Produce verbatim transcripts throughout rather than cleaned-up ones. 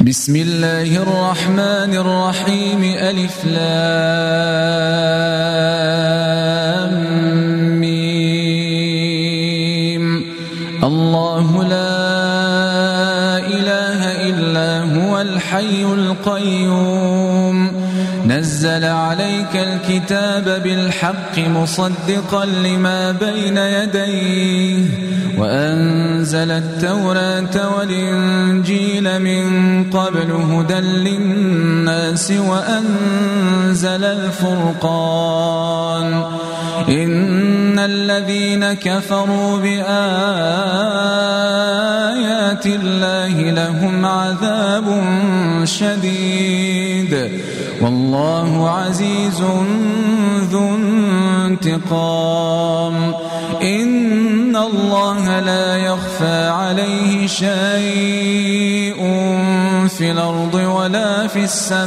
بسم الله الرحمن الرحيم ألف لام ميم الله لا إله إلا هو الحي القيوم نزل عليك الكتاب بالحق مصدقا لما بين يديه وأنزل التوراة والإنجيل من قبل هدى للناس وأنزل الفرقان إن الذين كفروا بآيات الله لهم عذاب شديد والله عزيز ذو انتقام إن الله لا يخفى عليه شيء في الأرض ولا في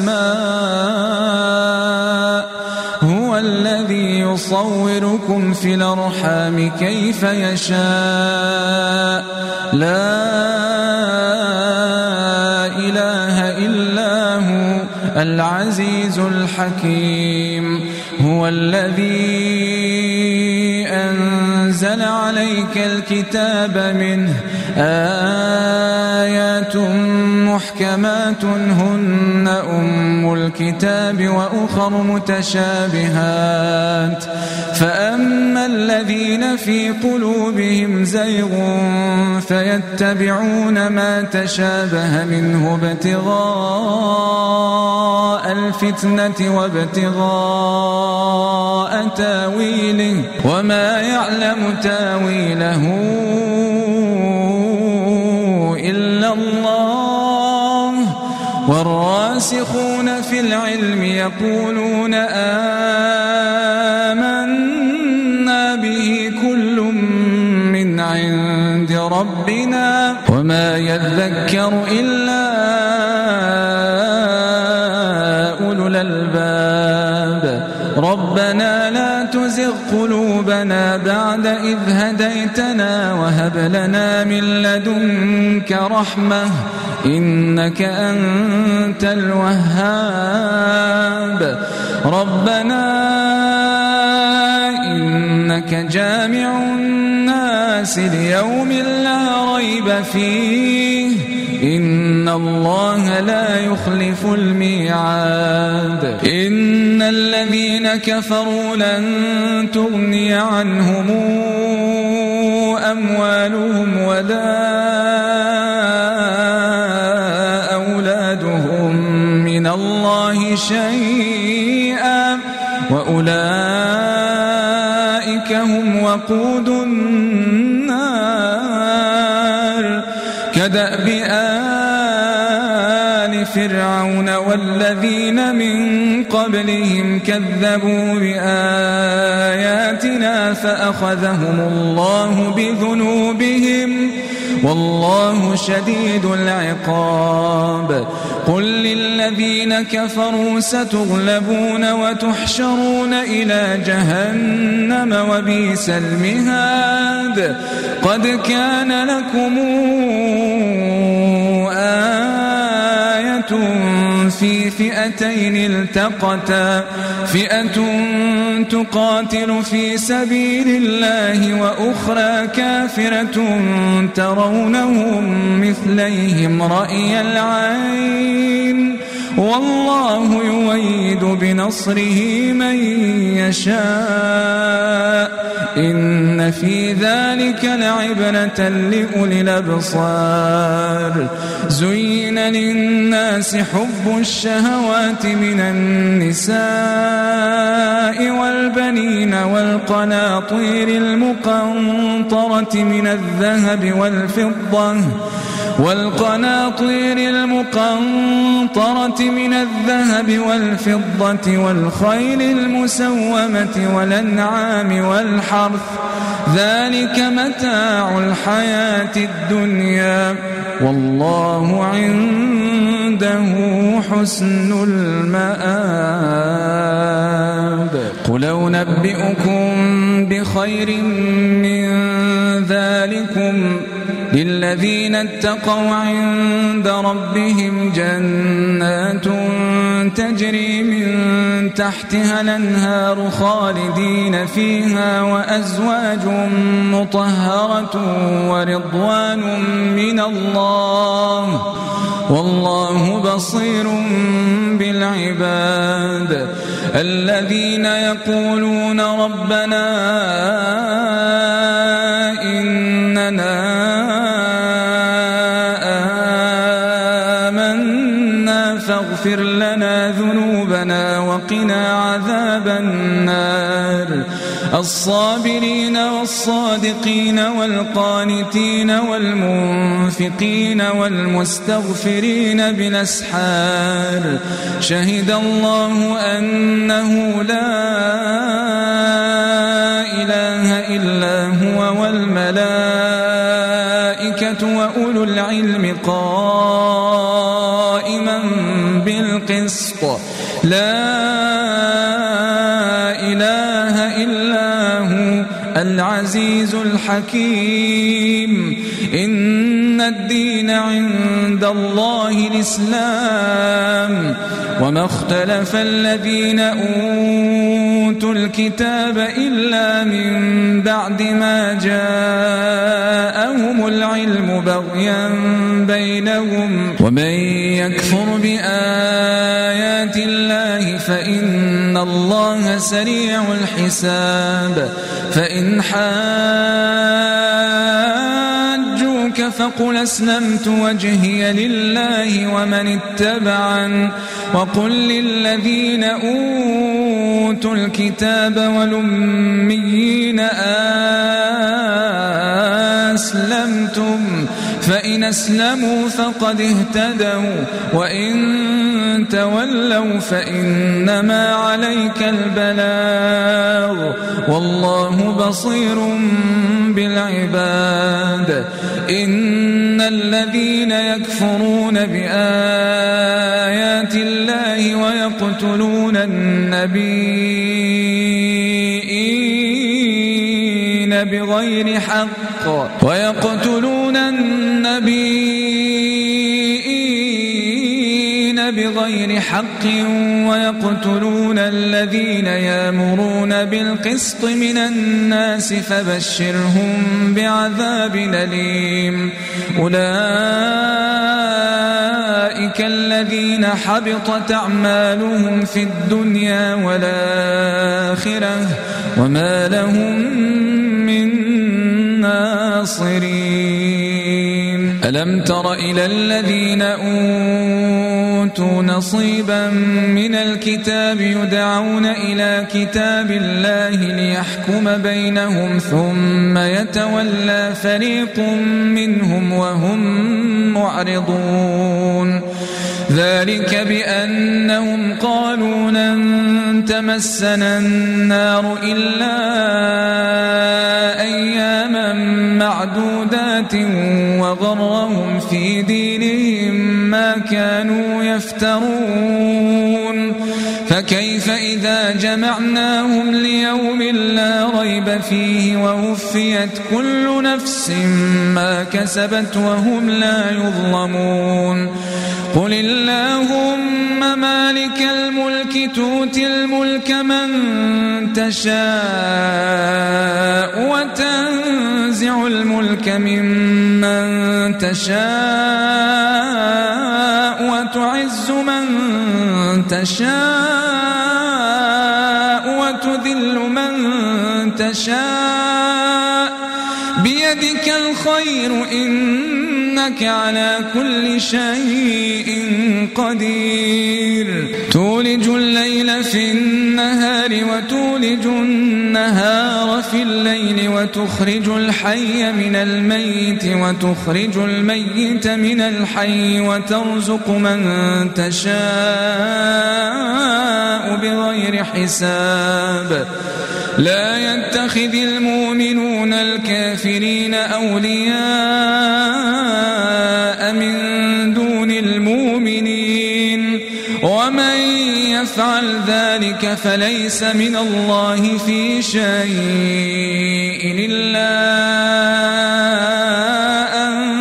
السماء هو الذي يصوركم في الأرحام كيف يشاء لا إله إلا هو العزيز الحكيم هو الذي أنزل عليك الكتاب منه آيات محكمات هن أم الكتاب وأخر متشابهات فأما الذين في قلوبهم زيغ فيتبعون ما تشابه منه ابتغاء الفتنة وابتغاء تاويله وما يعلم تاويله إلا الله والراسخون في العلم يقولون آمنا به كل من عند ربنا وما يذكر إلا أولو الألباب ربنا لا تزغ قلوبنا بعد إذ هديتنا وهب لنا من لدنك رحمة إنك أنت الوهاب ربنا إنك جامع الناس ليوم لا ريب فيه إن الله لا يخلف الميعاد إن الذين كفروا لن تغني عنهم أموالهم ولا أولادهم من الله شيئا وأولئك هم وقود النار كدأب آل فرعون والذين من قبلهم كذبوا بآياتنا فأخذهم الله بذنوبهم والله شديد العقاب قل للذين كفروا ستغلبون وتحشرون إلى جهنم وبئس المهاد قد كان لكم آية في فئتين التقتا فئة تقاتل في سبيل الله وأخرى كافرة ترونهم مثليهم رأي العين والله يؤيد بنصره من يشاء إن في ذلك لعبرة لأولي الأبصار زين للناس حب الشهوات من النساء والبنين والقناطير المقنطرة من الذهب والفضة والقناطير المقنطرة من الذهب والفضة والخيل المسومة والأنعام والحرث ذلك متاع الحياة الدنيا والله عنده حسن المآب قل أنبئكم بخير من ذلكم للذين اتقوا عند ربهم جنات تجري من تحتها الأنهار خالدين فيها وأزواج مطهرة ورضوان من الله والله بصير بالعباد الذين يقولون ربنا إننا آمنا فاغفر لنا ذنوبنا وقنا عذاب النار الصابرين والصادقين والقانتين والمنفقين والمستغفرين بالأسحار شهد الله أنه لا إله إلا هو والملائكة وأولو العلم قائما بالقسط لا إله إلا هو العزيز الحكيم إن الدين عند الله الإسلام وما اختلف الذين أوتوا الكتاب إلا من بعد ما جاءهم العلم بغيا بينهم ومن يكفر بآيات الله فإن الله سريع الحساب فإن حاجوك فقل أسلمت وجهي لله ومن اتبعن وقل للذين أوتوا الكتاب والأميين أسلمتم فإن أسلموا فقد اهتدوا وإن تولوا فإنما عليك البلاغ والله بصير بالعباد إن الذين يكفرون بآيات الله ويقتلون النبيين بغير حق ويقتلون النبيين بغير حق ويقتلون الذين يأمرون بالقسط من الناس فبشرهم بعذاب أليم أولئك الذين حبطت أعمالهم في الدنيا والآخرة وما لهم من ناصرين ألم تر إلى الذين أوتوا نصيبا من الكتاب يدعون إلى كتاب الله ليحكم بينهم ثم يتولى فريق منهم وهم معرضون ذلك بأنهم قالوا لن تمسنا النار إلا أياما معدودات وغرهم في دينهم ما كانوا يفترون فكيف إذا جمعناهم ليوم لا ريب فيه ووفيت كل نفس ما كسبت وهم لا يظلمون قل اللهم مالك الملك تؤتي الملك من تشاء وتنزع الملك ممن تشاء وتعز من تشاء وتذل من تشاء بيدك الخير إنك على كل شيء قدير تولج الليل في النهار وتولج النهار في الليل وتخرج الحي من الميت وتخرج الميت من الحي وترزق من تشاء بغير حساب لا يتخذ المؤمنون الكافرين أولياء من دون المؤمنين ومن يفعل ذلك فليس من الله في شيء إلا أن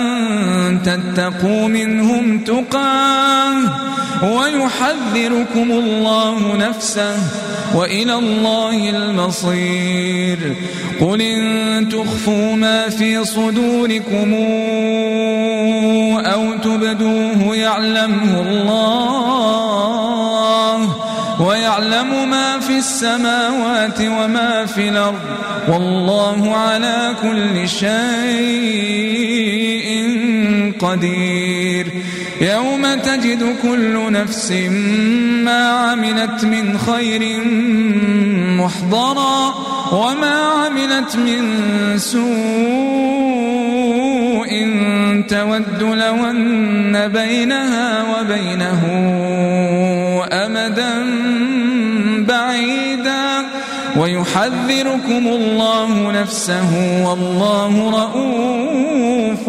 تتقوا منهم تقاه ويحذركم الله نفسه وإلى الله المصير. قل إن تخفوا ما في صدوركم أو تبدوه يعلمه الله ويعلم ما في السماوات وما في الأرض والله على كل شيء قدير. يوم تجد كل نفس ما عملت من خير محضرا وما عملت من سوء تود لو أن بينها وبينه أمدا بعيدا ويحذركم الله نفسه والله رؤوف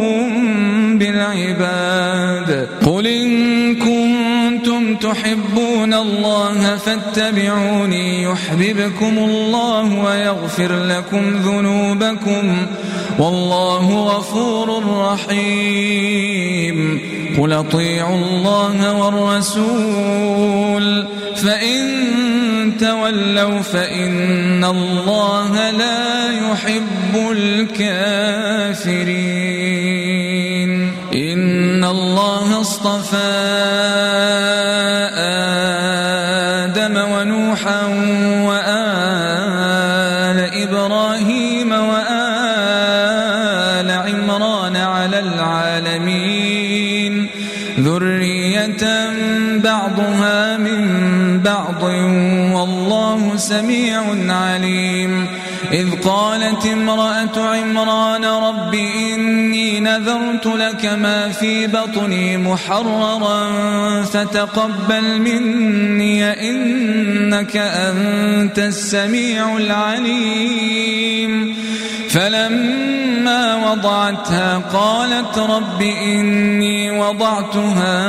بالعباد. قل إن كنتم تحبون الله فاتبعوني يحببكم الله ويغفر لكم ذنوبكم والله غفور رحيم. قل اطيعوا الله والرسول فإن تولوا فإن الله لا يحب الكافرين. إن الله اصطفى آدم ونوحا وآل إبراهيم وآل عمران على العالمين ذرية بعضها من بعض والله سميع عليم. إذ قالت امرأة عمران رب إني نذرت لك ما في بطني محررا فتقبل مني إنك أنت السميع العليم. فلما وضعتها قالت رب إني وضعتها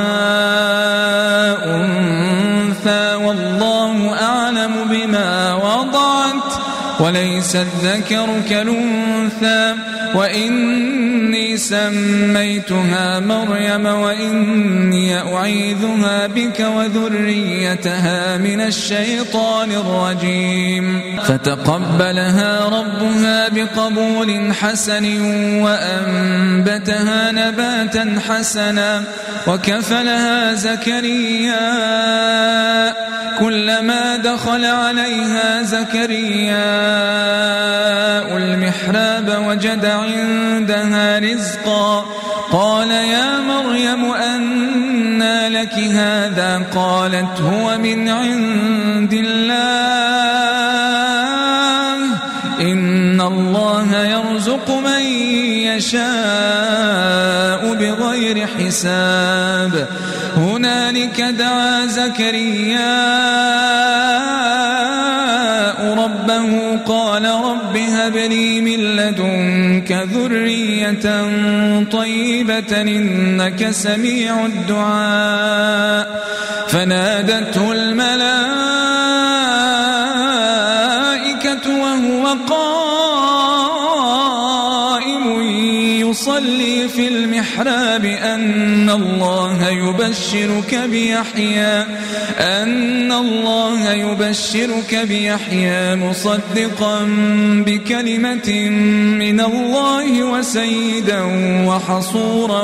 أنثى والله أعلم بما وضعت وليس الذكر كالأنثى وإني سميتها مريم وإني أعيذها بك وذريتها من الشيطان الرجيم. فتقبلها ربها بقبول حسن وأنبتها نباتا حسنا وكفلها زكريا كلما دخل عليها زكريا المحراب وجد عندها رزقا قال يا مريم أنى لك هذا قالت هو من عند الله إن الله يرزق من يشاء بغير حساب. هنالك دعا زكريا ربه قال رب هب لي من لدنك ذرية طيبة إنك سميع الدعاء. فنادته الملائكة وهو قائم يصلي في المحراب أن الله يبشرك بيحيى أن الله يبشرك بيحيى مصدقا بكلمة من الله وسيدا وحصورا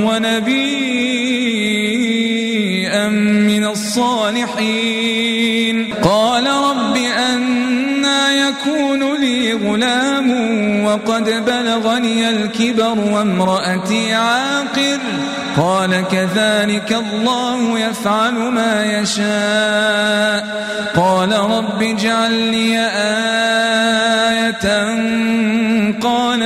ونبيا من الصالحين. قال رب أنى يكون لي غلام وقد بلغني الكبر وامرأتي عاقر قال كذلك الله يفعل ما يشاء. قال رب اجعل لي آية قال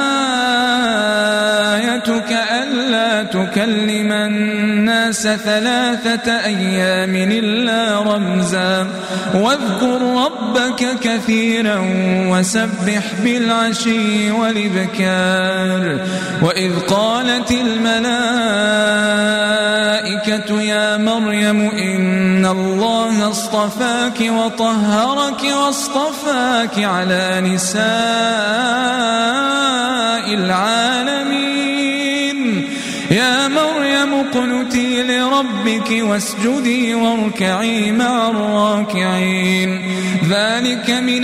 آيتك ألا تكلم الناس ثلاثة أيام إلا رمزا واذكر ربك كثيرا وسبح بالعشي والإبكار. وإذ قالت الملائكة يا مريم إن الله اصطفاك وطهرك واصطفاك على نساء العالمين يا مريم اقنتي لربك واسجدي واركعي مع الراكعين ذلك من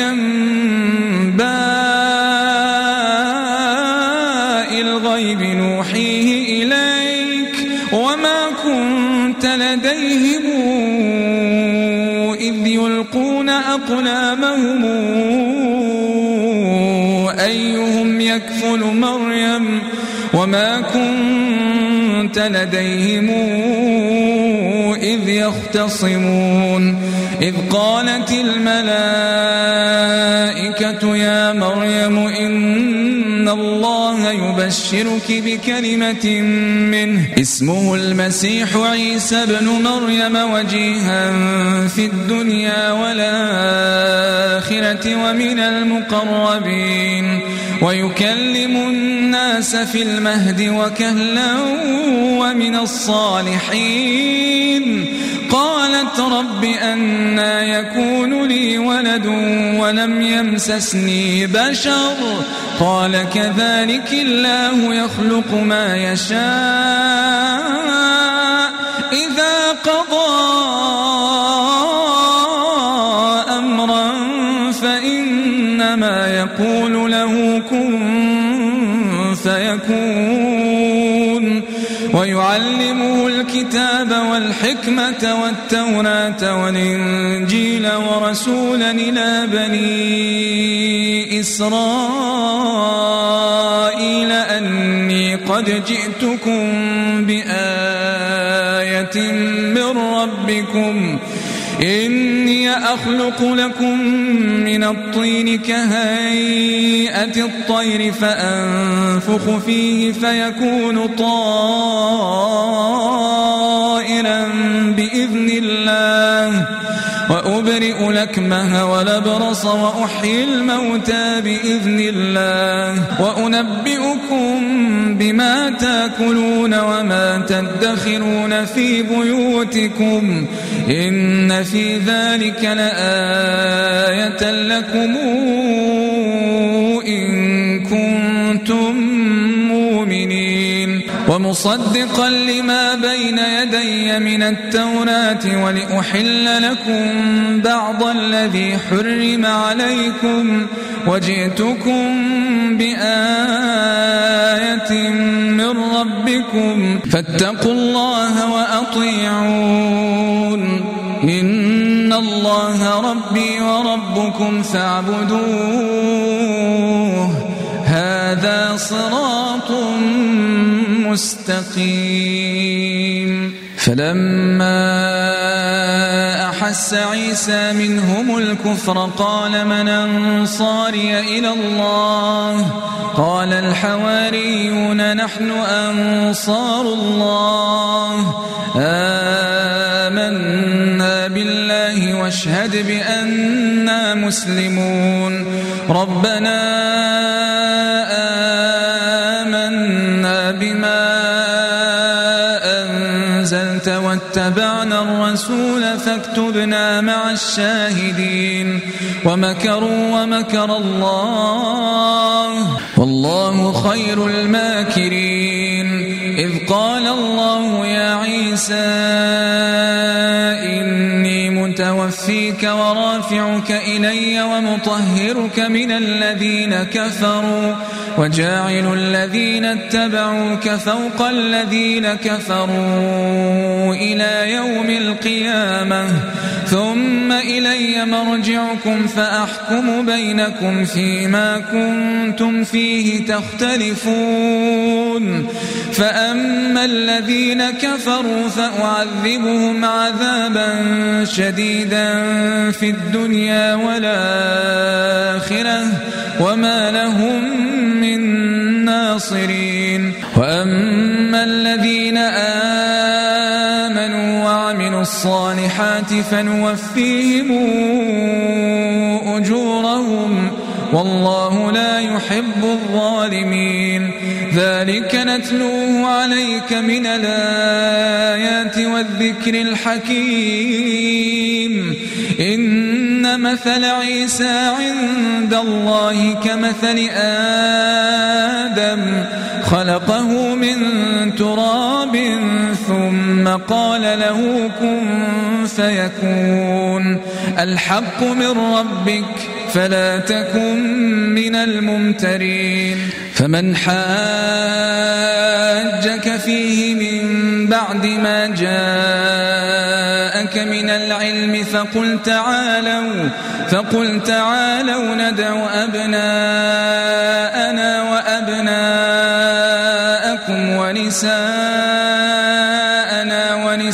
أنباء الغيب نوحيه إليك وما كنت لديهم إذ يلقون أقلامهم أيهم يكفل مريم وما كنت لديهم إذ يختصمون إذ قالت الملائكة يا مريم إن الله يبشرك بكلمة منه اسمه المسيح عيسى ابن مريم وجيها في الدنيا والآخرة ومن المقربين ويكلم الناس في المهد وكهلا ومن الصالحين قالت رب أنى يكون لي ولد ولم يمسسني بشر قال كذلك الله يخلق ما يشاء إذا قضى أمرا فإنما يقول له كن فيكون ويعلمه الكتاب والحكمة والتوراة والإنجيل ورسولا إلى بني إسرائيل أني قد جئتكم بآية من ربكم إني أخلق لكم من الطين كهيئة الطير فأنفخ فيه فيكون طائرا بإذن الله وأبرئ الأكمه والأبرص وأحيي الموتى بإذن الله وأنبئكم بما تأكلون وما تدخرون في بيوتكم إن في ذلك لآية لكم إن كنتم مؤمنين ومصدقا لما بين يدي من التوراة ولأحل لكم بعض الذي حرم عليكم وجئتكم بآية من ربكم فاتقوا الله وأطيعون إن الله ربي وربكم فاعبدوه هذا صراط مستقيم فلما أحس عيسى منهم الكفر قال من أنصاري إلى الله قال الحواريون نحن أنصار الله آمنا بالله واشهد بأننا مسلمون ربنا آمنا بما أنزلت واتبعنا الرسول فاكتبنا مع الشاهدين ومكروا ومكر الله والله خير الماكرين إذ قال الله يا عيسى إني متوفيك ورافعك إلي ومطهرك من الذين كفروا وجاعل الذين اتبعوك فوق الذين كفروا إلى يوم القيامة ثم إلي مرجعكم فأحكم بينكم فيما كنتم فيه تختلفون فأما الذين كفروا فأعذبهم عذابا شديدا في الدنيا والآخرة وما لهم من ناصرين وأما الذين آمنوا وعملوا الصالحات فنوفيهم أجورهم والله لا يحب الظالمين ذلك نتلوه عليك من الآيات والذكر الحكيم إن إن مثل عيسى عند الله كمثل آدم خلقه من تراب ثم قال له كن فيكون الحق من ربك فلا تكن من الممترين فمن حاجك فيه من بعد ما جاءك من العلم فقل تعالوا فقل تعالوا ندع أبناءنا وأبناءكم ونساءنا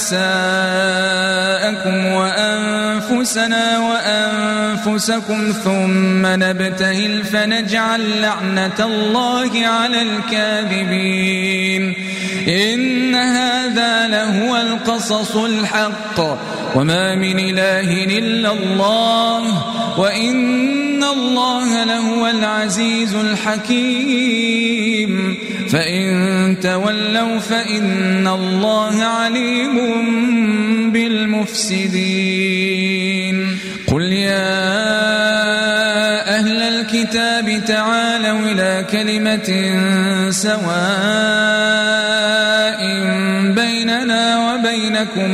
ونساءكم وأنفسنا وأنفسكم ثم نبتهل فنجعل لعنة الله على الكاذبين إن هذا لهو القصص الحق وما من إله إلا الله وإن الله لهو العزيز الحكيم فإن تولوا فإن الله عليم بالمفسدين قل يا أهل الكتاب تعالوا إلى كلمة سواء بيننا وبينكم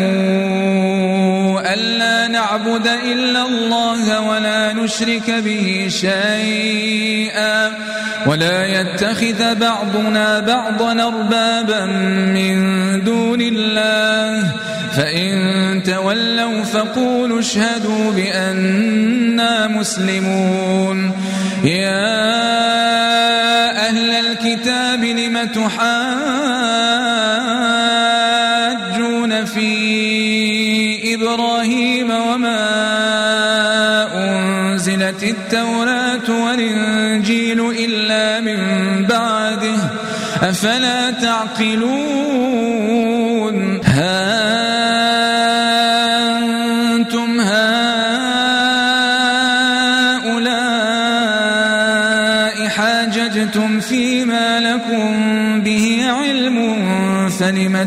ألا نعبد إلا الله ولا نشرك به شيئا ولا يتخذ بعضنا بعضا أربابا من دون الله فإن تولوا فقولوا اشهدوا بأننا مسلمون يا أهل الكتاب لم تحاجون في إبراهيم وما أنزلت التوراة والإنجيل إلا من بعده أفلا تعقلون ها أنتم هؤلاء حاججتم فيما لكم به علم فلم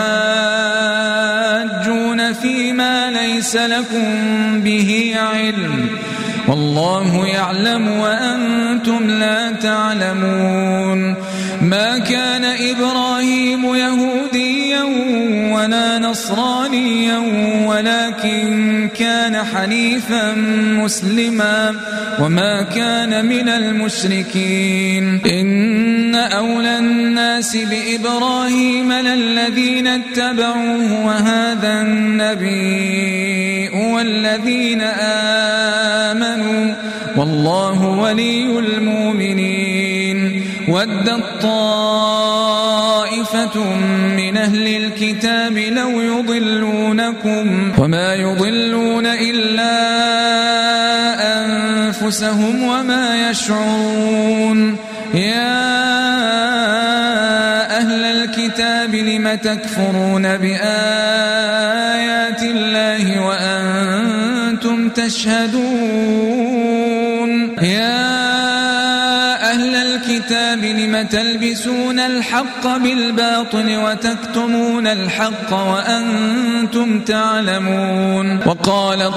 تحاجون فيما ليس لكم به علم والله يعلم وأنتم لا تعلمون ما كان إبراهيم يهوديا ولا نصرانيا ولكن كان حنيفا مسلما وما كان من المشركين إن أولى الناس بإبراهيم للذين اتبعوه وهذا النبي والذين آمنوا والله ولي المؤمنين ودت طائفة من أهل الكتاب لو يضلونكم وما يضلون إلا أنفسهم وما يشعرون يا أهل الكتاب لم تكفرون بآيات الله وأنتم تشهدون يا أهل الكتاب لم تلبسون الحق بالباطل وتكتمون الحق وأنتم تعلمون وقالت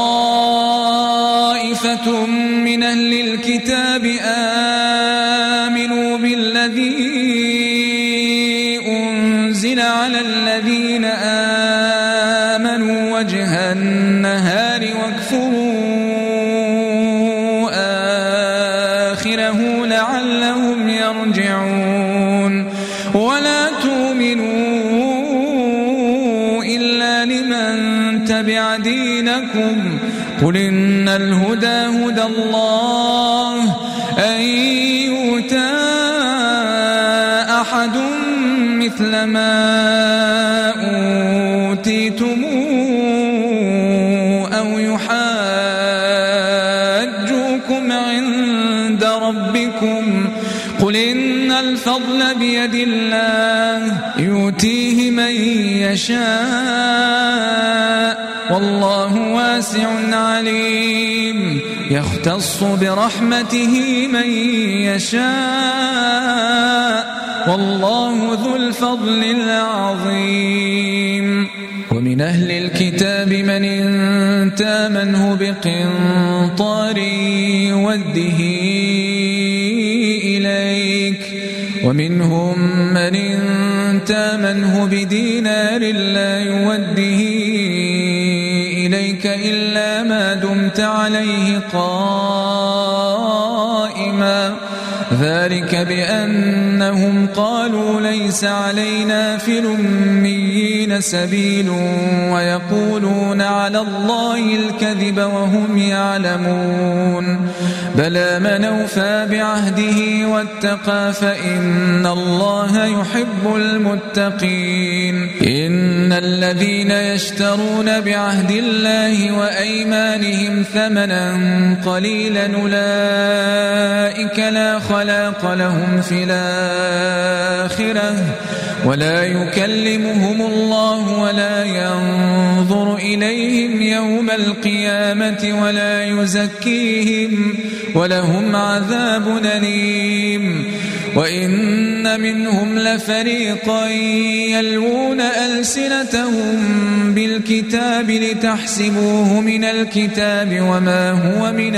طائفة من أهل الكتاب آمنوا بالذي أنزل على الذين آمنوا وجه النهار واكفروا آخره لعلهم يرجعون ولا تؤمنوا إلا لمن تبع دينكم قل إن الهدى هدى الله أن يؤتى أحد مثل ما أوتيتم أو يحاجوكم عند ربكم قل إن الفضل بيد الله يؤتيه من يشاء والله واسع عليم يختص برحمته من يشاء والله ذو الفضل العظيم ومن ومن أهل الكتاب من إن تامنه بقنطار يوده إليك ومنهم من إن تامنه بدينار لا يوده إليك إلا ما دمت عليه قائما ذلك بأنهم قالوا ليس علينا في الأميين سبيل ويقولون على الله الكذب وهم يعلمون بلى من أوفى بعهده واتقى فإن الله يحب المتقين إن الذين يشترون بعهد الله وأيمانهم ثمنا قليلا أولئك لا خلاق لهم في الآخرة ولا يكلمهم الله ولا ينظر إليهم يوم القيامة ولا يزكيهم ولهم عذاب أليم وإن منهم لفريقا يلوون ألسنتهم بالكتاب لتحسبوه من الكتاب وما هو من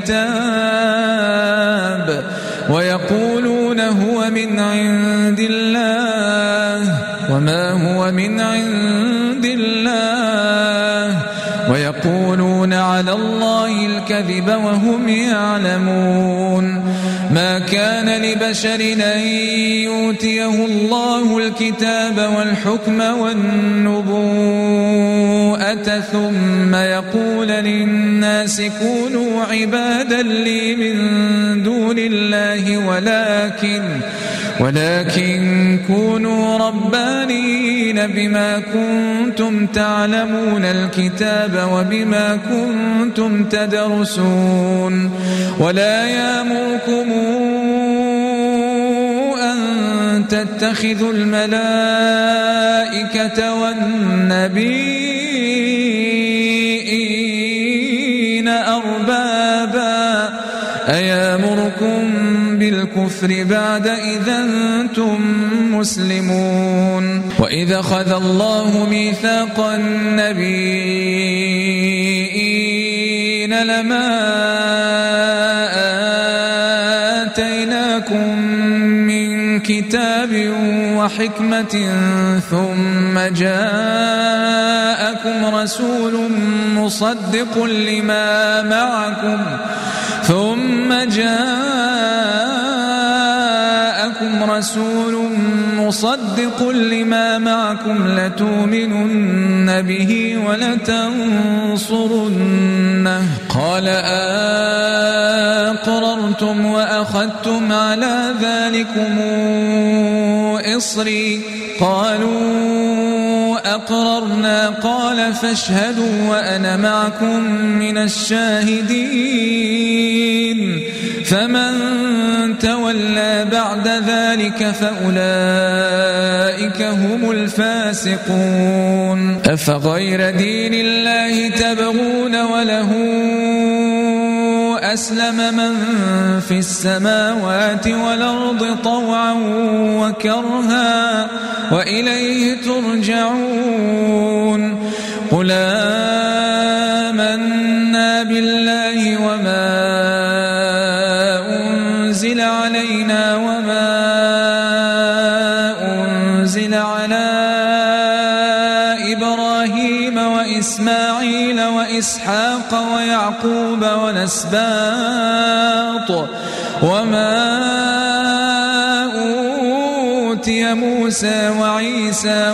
الكتاب ويقولون هو من عند الله وما هو من عند الله ويقولون على الله الكذب وهم يعلمون ما كان لبشر أن يؤتيه الله الكتاب والحكم والنبوءة ثم يقول للناس كونوا عبادا لي من دون الله ولكن ولكن كونوا ربانيين بما كنتم تعلمون الكتاب وبما كنتم تدرسون ولا يأمركم أن تتخذوا الملائكة والنبيين أربابا أيامركم بالكفر بعد إذا أنتم مسلمون وإذا أخذ الله ميثاق النبيين لما آتيناكم من كتاب وحكمة ثم جاءكم رسول مصدق لما معكم ثم جاءكم رسول مصدق لما معكم لتؤمنن به ولتنصرنه قال أقررتم وأخذتم على ذلكم إصري قالوا أقررنا قال فاشهدوا وأنا معكم من الشاهدين فمن تولى بعد ذلك فأولئك هم الفاسقون أفغير دين الله تبغون وله أسلم من في السماوات والأرض طوعا وكرها وإليه ترجعون قل آمنا بالله وما أنزل علينا وما أنزل على إبراهيم وإسماعيل وإسحاق ويعقوب والأسباط وما أوتي موسى وعيسى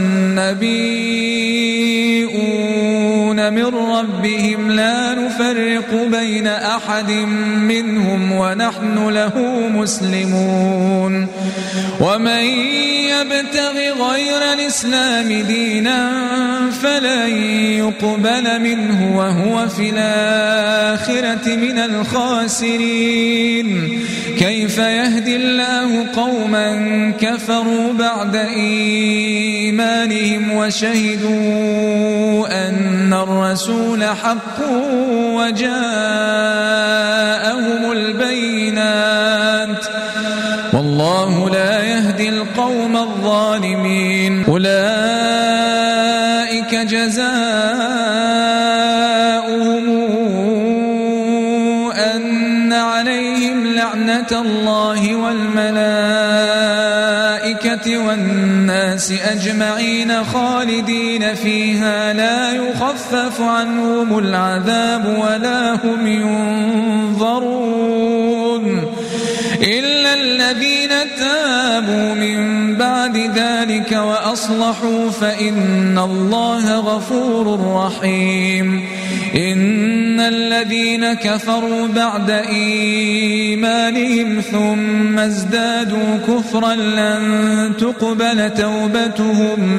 والنبيون من ربهم لا نفرق بين أحد منهم ونحن له مسلمون ومن يبتغ غير الإسلام دينا فلن يقبل منه وهو في الآخرة من الخاسرين كيف يهدي الله قوما كفروا بعد إيمانهم وشهدوا أن الرسول حق وجاءهم البينات والله لا يهدي القوم الظالمين أولئك جزاؤهم أن عليهم لعنة الله والملائكة والناس أجمعين خالدين فيها لا يخفف عنهم العذاب ولا هم ينظرون إلا الذين تابوا من بعد ذلك وأصلحوا فإن الله غفور رحيم. إن الذين كفروا بعد إيمانهم ثم ازدادوا كفرا لن تقبل توبتهم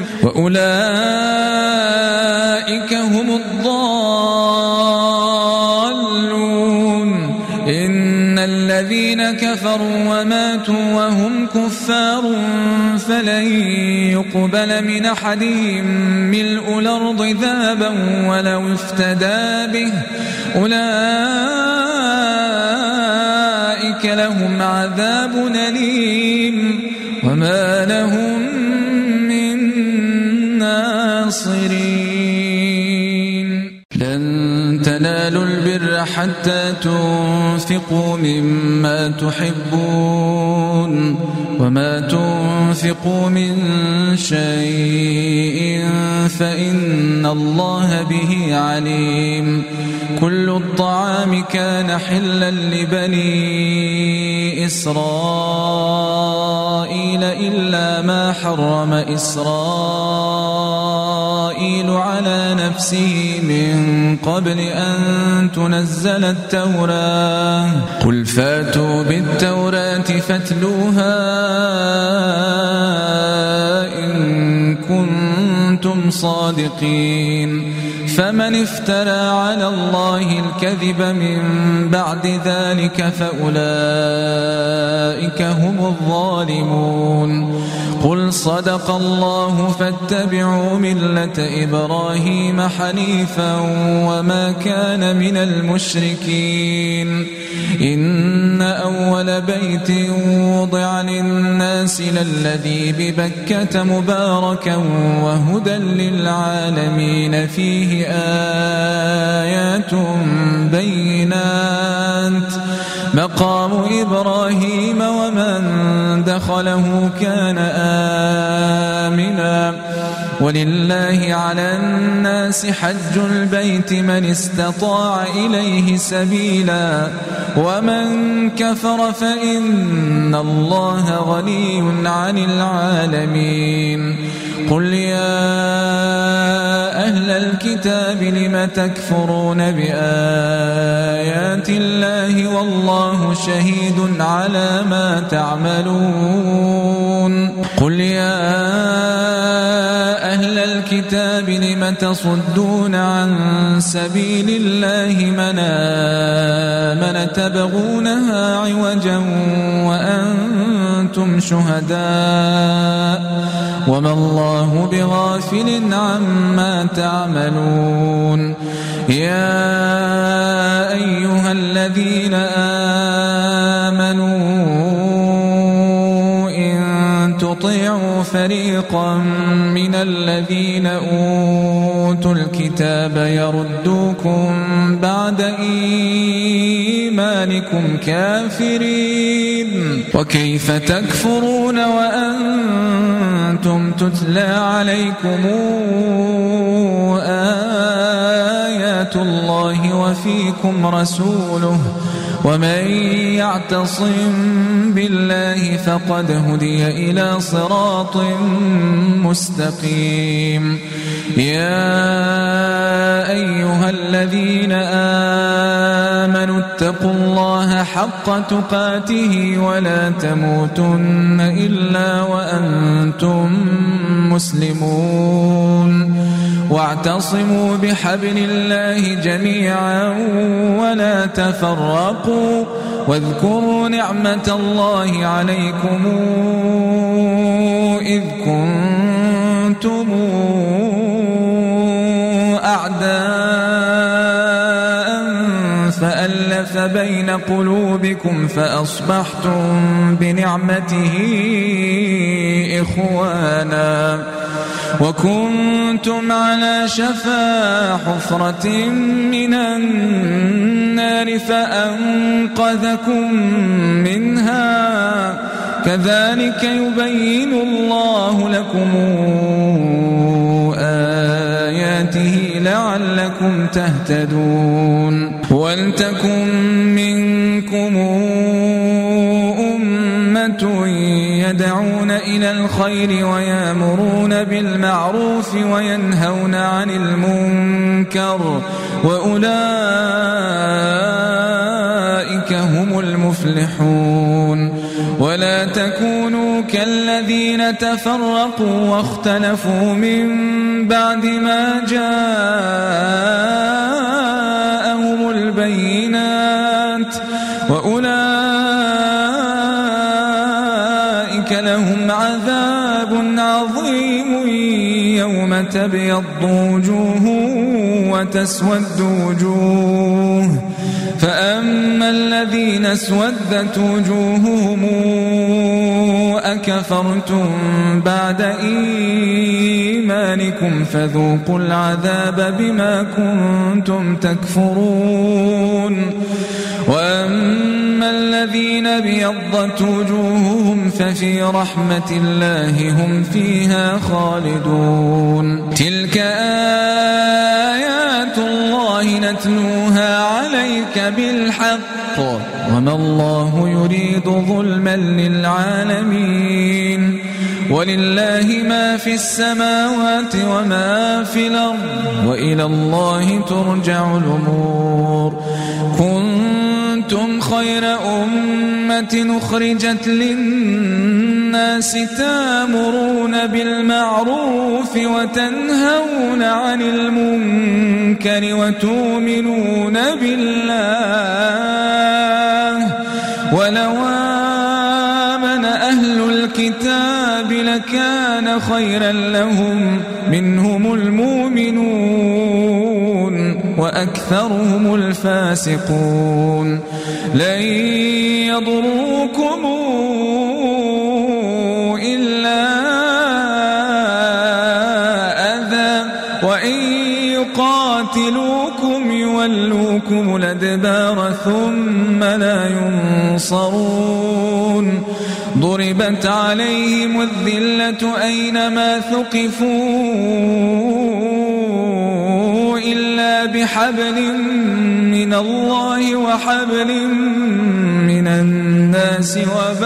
وأولئك هم الضالون. إن الذين كفروا وماتوا وهم كفار فلن يقبل من أحدهم ملء الأرض ذهبا ولو افتدى به أولئك لهم عذاب أليم وما لهم من ناصرين. لن تنالوا البر حتى تنفقوا مما تحبون وما تنفقوا من شيء فإن الله به عليم. كل الطعام كان حلا لبني إسرائيل إلا ما حرم إسرائيل على نفسه من قبل أن تنزل التوراة. قل فاتوا بالتوراة فاتلوها إن كنتم صادقين. فمن افترى على الله الكذب من بعد ذلك فأولئك هم الظالمون. قل صدق الله فاتبعوا ملة إبراهيم حنيفا وما كان من المشركين. إن أول بيت وضع للناس للذي ببكة مباركا وهدى للعالمين فيه آيات بينات مقام إبراهيم ومن دخله كان آمنا ولله على الناس حج البيت من استطاع إليه سبيلا ومن كفر فإن الله غني عن العالمين. قل يا أهل الكتاب لم تكفرون بآيات الله والله شهيد على ما تعملون. قل يا أهل الكتاب لم تصدون عن سبيل الله من آمن تبغونها عوجا وأنتم شهداء وما الله بغافل عما تعملون. يا أيها الذين آمنوا إن تطيعوا فريقا من الذين أوتوا الكتاب يردوكم بعد إيمانكم كافرين وكيف تكفرون وأنتم تتلى عليكم آيات الله وفيكم رسوله ومن يعتصم بالله فقد هدي إلى صراط مستقيم. يا أيها الذين آمنوا اتقوا الله حق تقاته ولا تموتن إلا وأنتم مسلمون واعتصموا بحبل الله جميعا ولا تفرقوا واذكروا نعمة الله عليكم إذ كنتم أعداء فألف بين قلوبكم فأصبحتم بنعمته إخوانا وكنتم على شفا حفرة من النار فأنقذكم منها كذلك يبين الله لكم آياته لعلكم تهتدون ولتكن منكم أمة يدعون إلى الخير ويأمرون بالمعروف وينهون عن المنكر وأولئك هم المفلحون ولا تكونوا كالذين تفرقوا واختلفوا من بعد ما جاءهم البينات وأولئك لهم عذاب عظيم يوم تبيض وجوه وتسود وجوه فأما الذين اسودت وجوههم أكفرتم بعد إيمانكم فذوقوا العذاب بما كنتم تكفرون وأما الذين ابيضت وجوههم ففي رحمة الله هم فيها خالدون تلك آيات الله نتلوها عليك بالحق وما الله يريد ظلما للعالمين ولله ما في السماوات وما في الأرض وإلى الله ترجع الأمور كنتم خير أمة أخرجت للناس تأمرون بالمعروف وتنهون عن المنكر وتؤمنون بالله ولو آمن أهل الكتاب لكان خيرا لهم منهم المؤمنون وأكثرهم الفاسقون لن يضروكم إلا أذى وإن يقاتلوكم يولوكم الأدبار ثم لا ينصرون ضربت عليهم الذلة أينما ثقفوا إلا بحبل من الله وحبل من الناس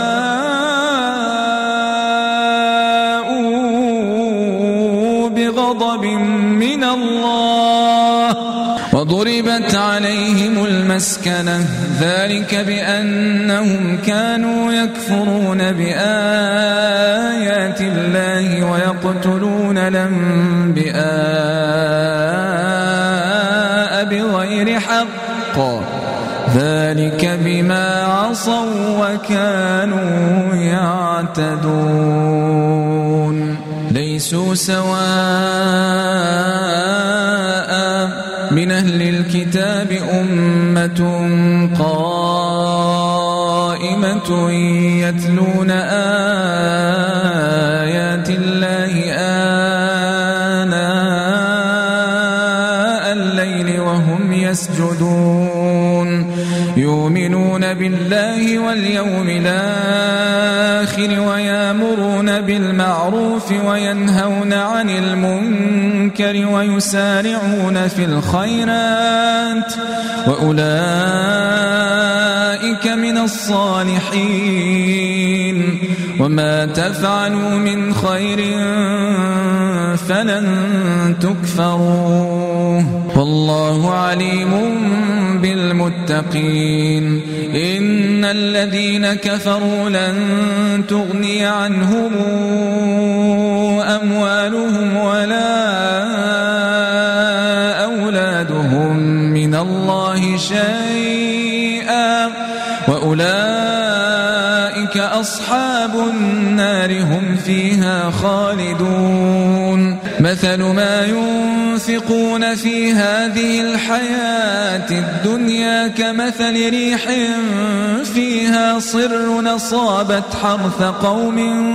وباءوا بغضب من الله وضربت عليهم المسكنة ذلك بأنهم كانوا يكفرون بآيات الله ويقتلون الأنبياء بغير حق ذلك بما عصوا وكانوا يعتدون ليسوا سواء من أهل الكتاب أمة قائمة يتلون آيات الله آناء الليل وهم يسجدون يؤمنون بالله واليوم الآخر ويأمرون بالمعروف وينهون عن المنكر ويسارعون في الخيرات وأولئك من الصالحين وما تفعلوا من خير فلن تكفروه والله عليم بالمتقين إن الذين كفروا لن تغني عنهم أموالهم ولا أولادهم من الله شيئا وأولئك أصحاب النار هم فيها خالدون مثل ما ينفقون في هذه الحياة الدنيا كمثل ريح فيها صر أصابت حرث قوم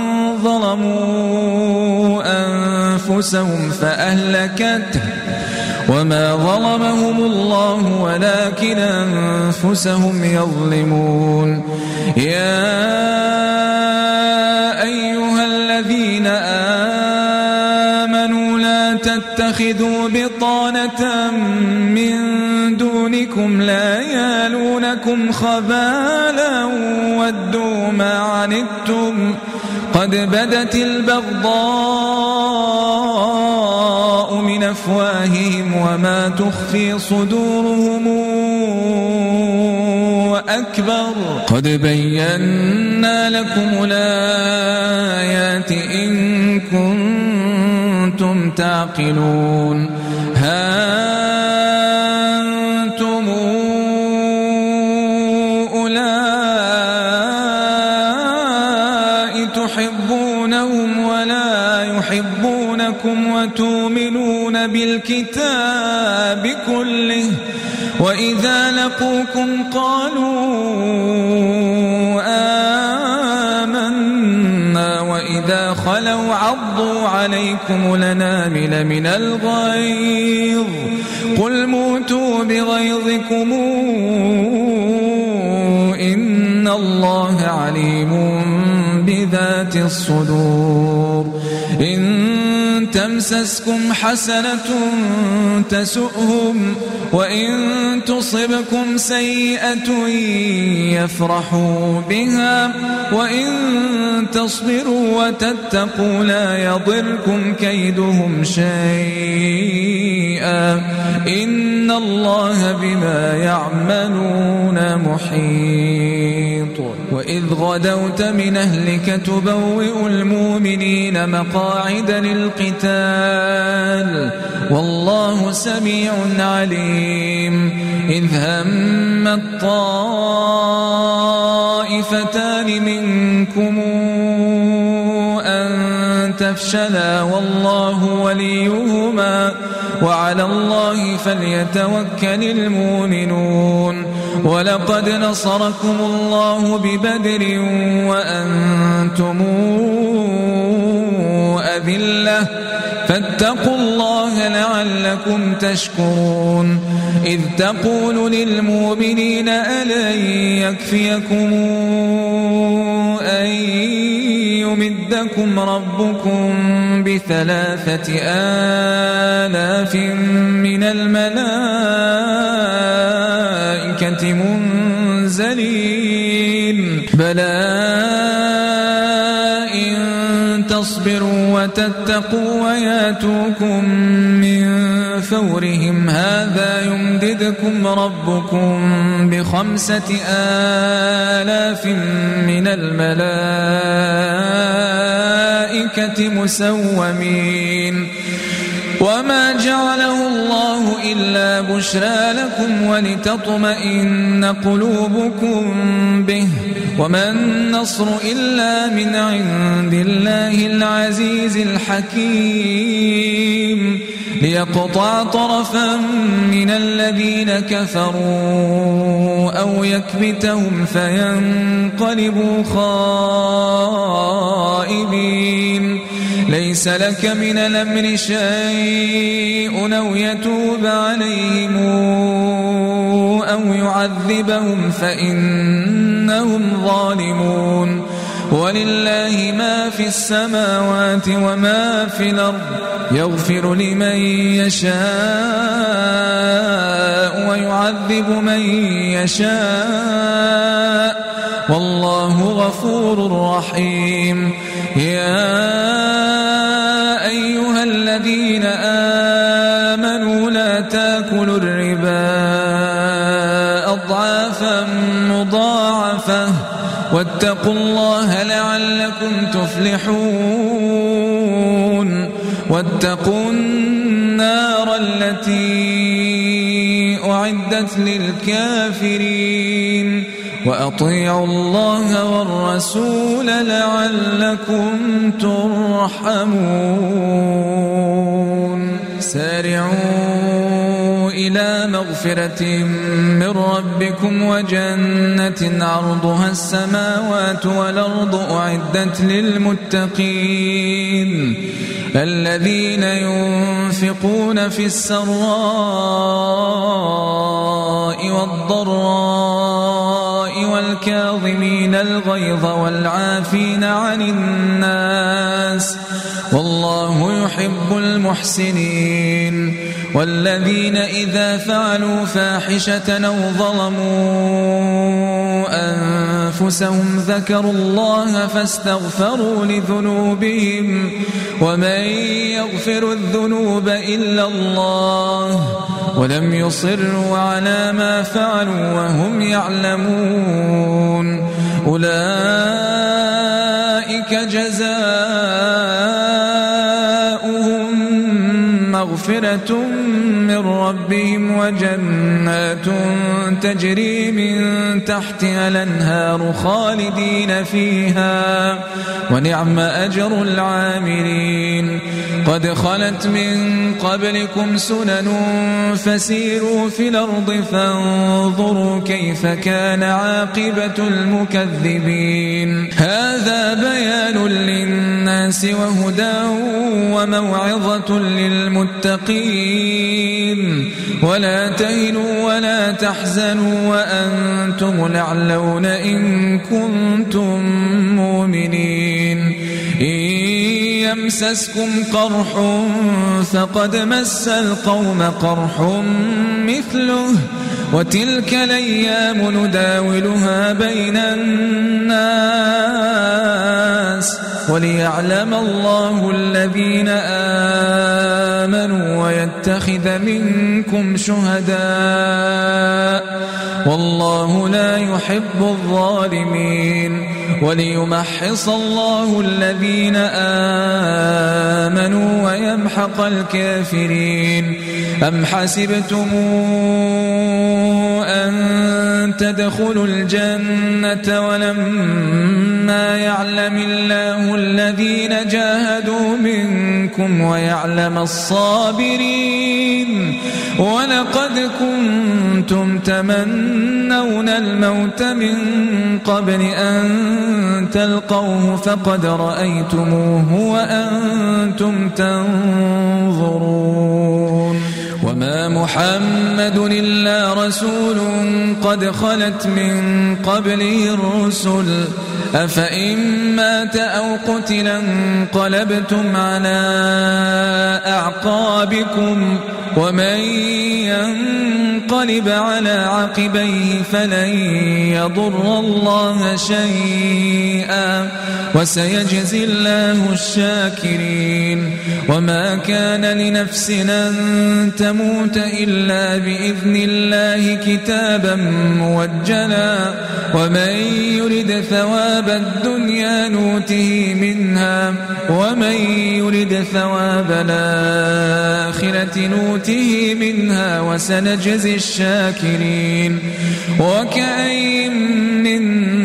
ظلموا أنفسهم فأهلكته وما ظلمهم الله ولكن أنفسهم يظلمون. يا أيها الذين آمنوا لا تتخذوا بطانة من دونكم لا يالونكم خبالا ودوا ما عنتم قد بدت البغضاء من أفواههم وما تخفي صدورهم أكبر قد بينا لكم الآيات إن كنتم تعقلون. ها أنتم أولئك تحبونهم ولا يحبونكم وتؤمنون بالكتاب كله وإذا لقوكم قالوا آمنا وإذا خلوا عضوا عليكم الأنامل من الغيظ قل موتوا بغيظكم إن الله عليم بذات الصدور. إن تمسسكم حسنة تسؤهم وإن تصبكم سيئة يفرحوا بها وإن تصبروا وتتقوا لا يضركم كيدهم شيئا إن الله بما يعملون محيط. وإذ غدوت من أهلك تبوئ المؤمنين مقاعد للقتال والله سميع عليم. إذ هم الطائفتان منكم أن تفشلا والله وليهما وعلى الله فليتوكل المؤمنون. ولقد نصركم الله ببدر وأنتم أذلة فاتقوا الله لعلكم تشكرون. إذ تقول للمؤمنين ألن يكفيكم أن يمدكم ربكم بثلاثة آلاف من الملائكة منزلين بلى إن تصبروا وتتقوا وياتوكم من فورهم هذا يمددكم ربكم بخمسة آلاف من الملائكة مسومين. وما جعله الله إلا بشرى لكم ولتطمئن قلوبكم به وما النصر إلا من عند الله العزيز الحكيم ليقطع طرفا من الذين كفروا أو يكبتهم فينقلبوا خائبين. ليس لك من الأمر شيء أو يتوب عليهم أو يعذبهم فإنهم ظالمون. ولله ما في السماوات وما في الأرض يغفر لمن يشاء ويعذب من يشاء والله غفور رحيم. يا أيها الذين آمنوا لا تأكلوا الربا أضعافا مضاعفة واتقوا الله لعلكم تفلحون. واتقوا النار التي أعدت للكافرين وأطيعوا الله والرسول لعلكم ترحمون. سارعوا إلى مغفرة من ربكم وجنة عرضها السماوات والأرض أعدت للمتقين الذين ينفقون في السراء والضراء والكاظمين الغيظ والعافين عن الناس والله يحب المحسنين والذين إذا فعلوا فاحشة أو ظلموا أنفسهم ذكروا الله فاستغفروا لذنوبهم ومن يغفر الذنوب إلا الله ولم يصروا على ما فعلوا وهم يعلمون أولئك جزاؤهم مغفرة من ربهم وجنات تجري من تحتها الأنهار خالدين فيها ونعم أجر العاملين قد خلت من قبلكم سنن فسيروا في الأرض فانظروا كيف كان عاقبة المكذبين هذا بيان للناس وهدى وموعظة للمتقين ولا تهنوا ولا تحزنوا وأنتم الأعلون إن كنتم مؤمنين إن يمسسكم قرح فقد مس القوم قرح مثله وتلك الأيام نداولها بين الناس وليعلم الله الذين آمنوا ويتخذ منكم شهداء والله لا يحب الظالمين وليمحص الله الذين آمنوا ويمحق الكافرين أم حسبتم أن تدخلوا الجنة ولما يعلم الله الذين جاهدوا منكم ويعلم الصابرين ولقد كنتم تمنون الموت من قبل أن تلقوه فقد رأيتموه وأنتم تنظرون وما محمد إلا رسول قد خلت من قبله الرسل أفإن مات أو قتل انقلبتم على أعقابكم ومن ينقلب على عقبيه فلن يضر الله شيئا وسيجزي الله الشاكرين وما كان لنفس أن تموت إلا بإذن الله كتابا موجلا ومن يرد ثواب الدنيا نوته منها ومن يرد ثواب الآخرة نوته منها وسنجزي الشاكرين وكأين من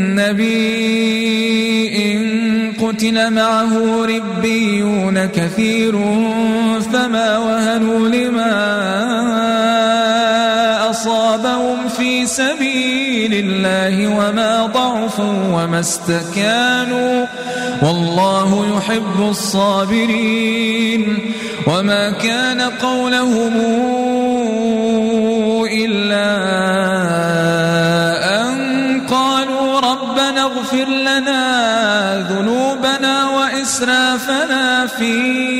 نبي قتل معه ربيون كثير فما وهنوا لما أصابهم في سبيل الله وما ضعفوا وما استكانوا والله يحب الصابرين وما كان قولهم إلا أن قالوا ربنا اغفر لنا ذنوبنا وإسرافنا في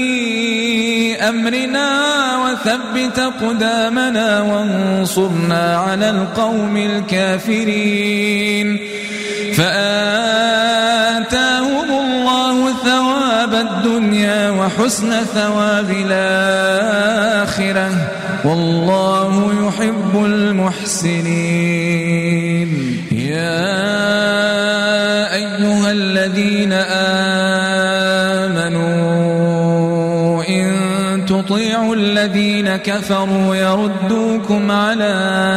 أمرنا وثبت قدامنا وانصرنا على القوم الكافرين فآتاهم الله ثواب الدنيا وحسن ثواب الآخرة والله يحب المحسنين يا أيها الذين آمنوا إن تطيعوا الذين كفروا يردوكم على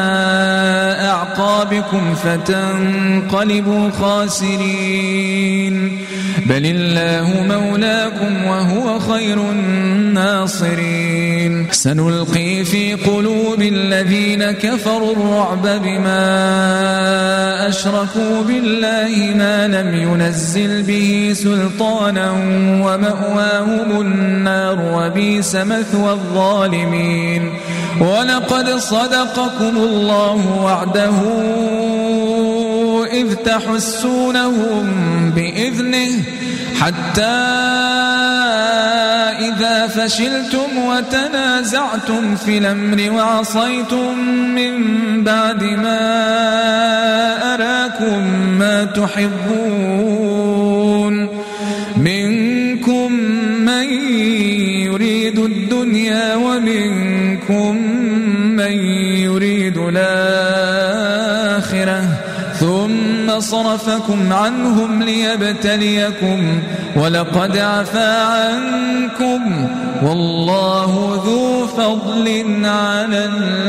أعقابكم فتنقلبوا خاسرين بل الله مولاكم وهو خير الناصرين سنلقي في قلوب الذين كفروا الرعب بما أشركوا بالله ما لم ينزل به سلطانا ومأواهم النار وبئس مثوى الظالمين. ولقد صدقكم الله وعده إذ تحسونهم بإذنه حتى إذا فشلتم وتنازعتم في الأمر وعصيتم من بعد ما أراكم ما تحبون منكم من يريد الدنيا ومنكم من يريد الآخرة ثم صرفكم عنهم ليبتليكم ولقد عفا عنكم والله ذو فضل على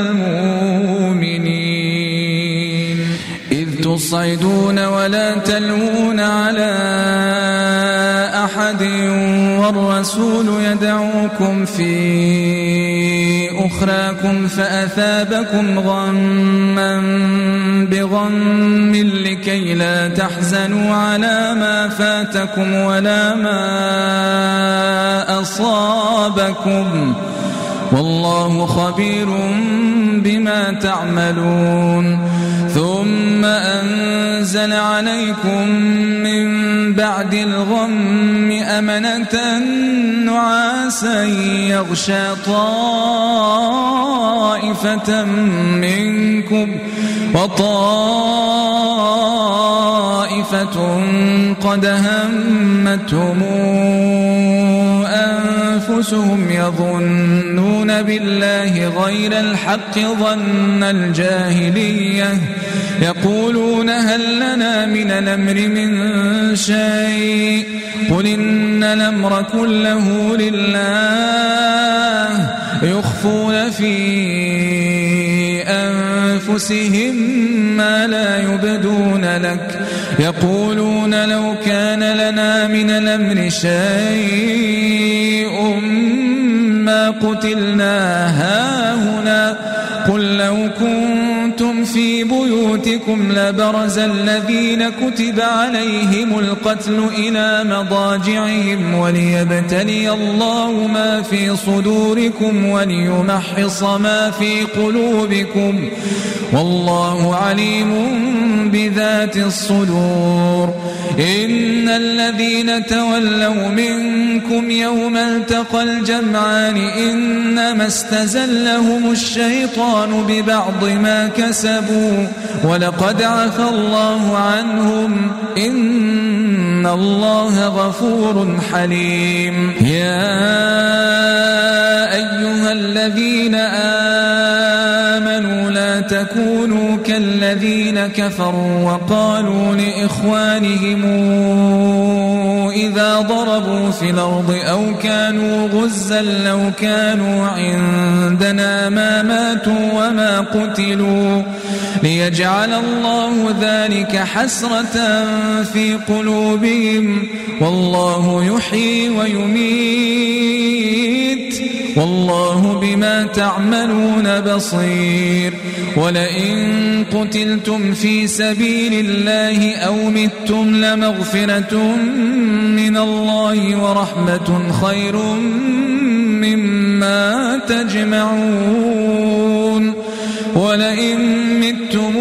المؤمنين. إذ تصعدون ولا تلوون على أحد والرسول يدعوكم في أخراكم فأثابكم غما بغم لكي لا تحزنوا على ما فاتكم ولا ما أصابكم والله خبير بما تعملون. ثم أنزل عليكم من بعد الغم أمنة نعاسا يغشى طائفة منكم وطائفة قد همتهم أنفسهم يظنون بالله غير الحق ظن الجاهلية يقولون هل لنا من الأمر من شيء قل إن الأمر كله لله يخفون في أنفسهم ما لا يبدون لك يقولون لو كان لنا من الأمر شيء ما قتلنا هاهنا قل لو كنتم في بيوتكم لبرز الذين كتب عليهم القتل إلى مضاجعهم وليبتلي الله ما في صدوركم وليمحص ما في قلوبكم والله عليم بذات الصدور. إن الذين تولوا منكم يوم التقى الجمعان إنما استزلهم الشيطان ببعض ما كسبوا ولقد عفى الله عنهم إن الله غفور حليم. يا أيها الذين آمنوا لا تكونوا كالذين كفروا وقالوا لإخوانهم إذا ضربوا في الأرض أو كانوا غزا لو كانوا عندنا ما ماتوا وما قتلوا ليجعل الله ذلك حسرة في قلوبهم والله يحيي ويميت والله بما تعملون بصير. ولئن قتلتم في سبيل الله أو متم لمغفرة من الله ورحمة خير مما تجمعون. ولئن متم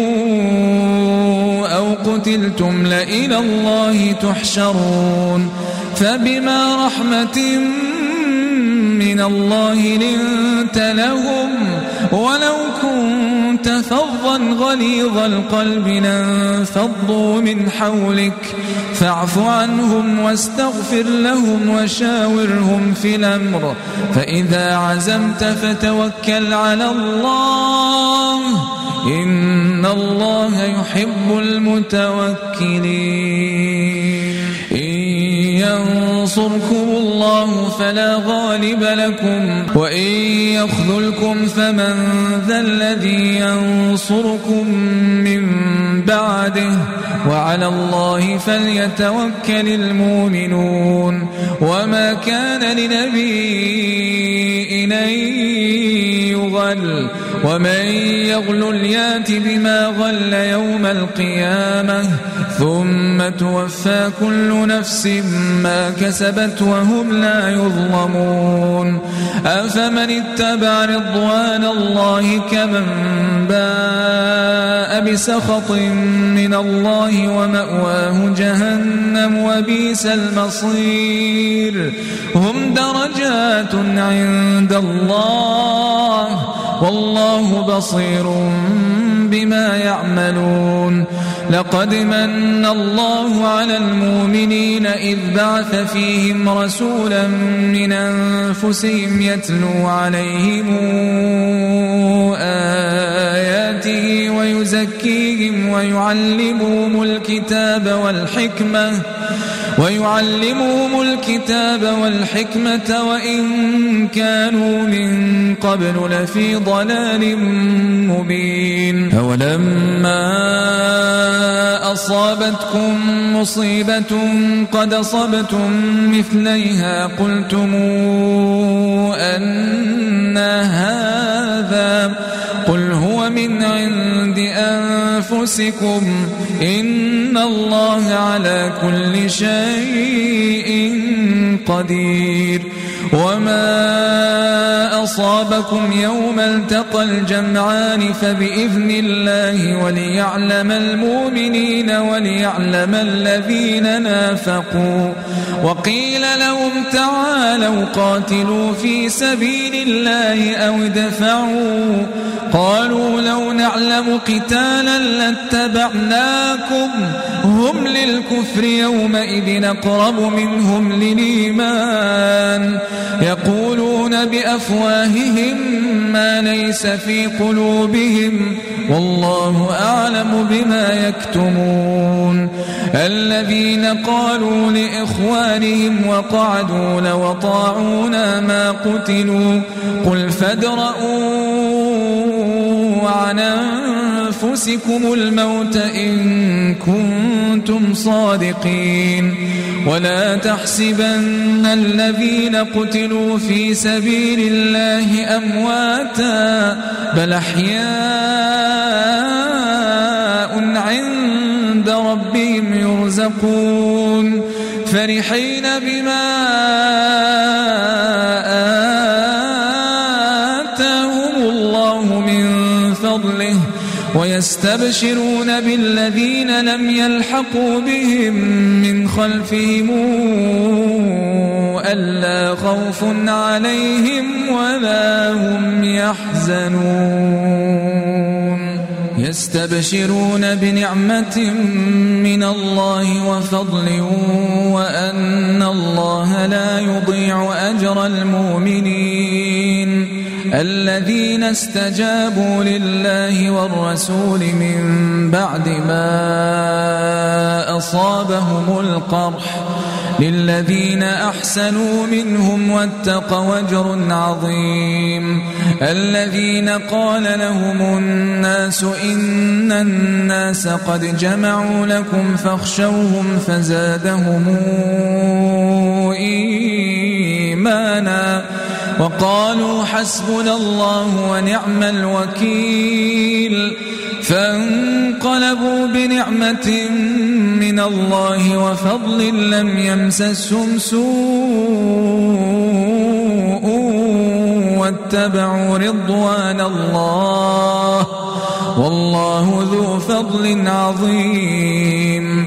أو قتلتم لإلى الله تحشرون. فبما رحمة من الله لنت لهم ولو كنت فظا غليظ القلب لانفضوا من حولك فاعف عنهم واستغفر لهم وشاورهم في الأمر فإذا عزمت فتوكل على الله إن الله يحب المتوكلين. إن ينصركم الله الله فلا غالب لكم وإن يخذلكم فمن ذا الذي ينصركم من بعده وعلى الله فليتوكل المؤمنون وما كان لنبي أن يغل ومن يغل يات بما غل يوم القيامة ثم توفى كل نفس ما كسبت وهم لا يظلمون أفمن اتبع رضوان الله كمن باء بسخط من الله ومأواه جهنم وبئس المصير هم درجات عند الله والله بصير بما يعملون لقد من الله على المؤمنين إذ بعث فيهم رسولا من أنفسهم يتلو عليهم آياته ويزكيهم ويعلمهم الكتاب والحكمة ويعلمهم الكتاب والحكمة وإن كانوا من قبل لفي ضلال مبين أولما أصابتكم مصيبة قد أصبتم مثليها قلتم أن هذا قل هو من عند أنفسكم إن الله على كل شيء قدير وما أصابكم يوم التقى الجمعان فبإذن الله وليعلم المؤمنين وليعلم الذين نافقوا وقيل لهم تعالوا قاتلوا في سبيل الله أو ادفعوا قالوا لو نعلم قتالا لاتبعناكم هم للكفر يومئذ أقرب منهم للإيمان يقولون بأفواههم ما ليس في قلوبهم والله أعلم بما يكتمون الذين قالوا لإخوانهم وقعدوا لو أطاعونا ما قتلوا قل فادرءوا عن أنفسكم الموت إن كنتم صادقين ولا تحسبن الذين قتلوا في سبيل الله أمواتا بل أحياء عند ربهم يرزقون فرحين بما آتاهم الله من فضله ويستبشرون بالذين لم يلحقوا بهم من خلفهم ألا خوف عليهم ولا هم يحزنون يستبشرون بنعمة من الله وفضل وأن الله لا يضيع أجر المؤمنين الذين استجابوا لله والرسول من بعد ما أصابهم القرح للذين أحسنوا منهم واتقوا أجر عظيم الذين قال لهم الناس إن الناس قد جمعوا لكم فاخشوهم فزادهم إيمانا وقالوا حسبنا الله ونعم الوكيل فانقلبوا بنعمة من الله وفضل لم يمسسهم سوء واتبعوا رضوان الله والله ذو فضل عظيم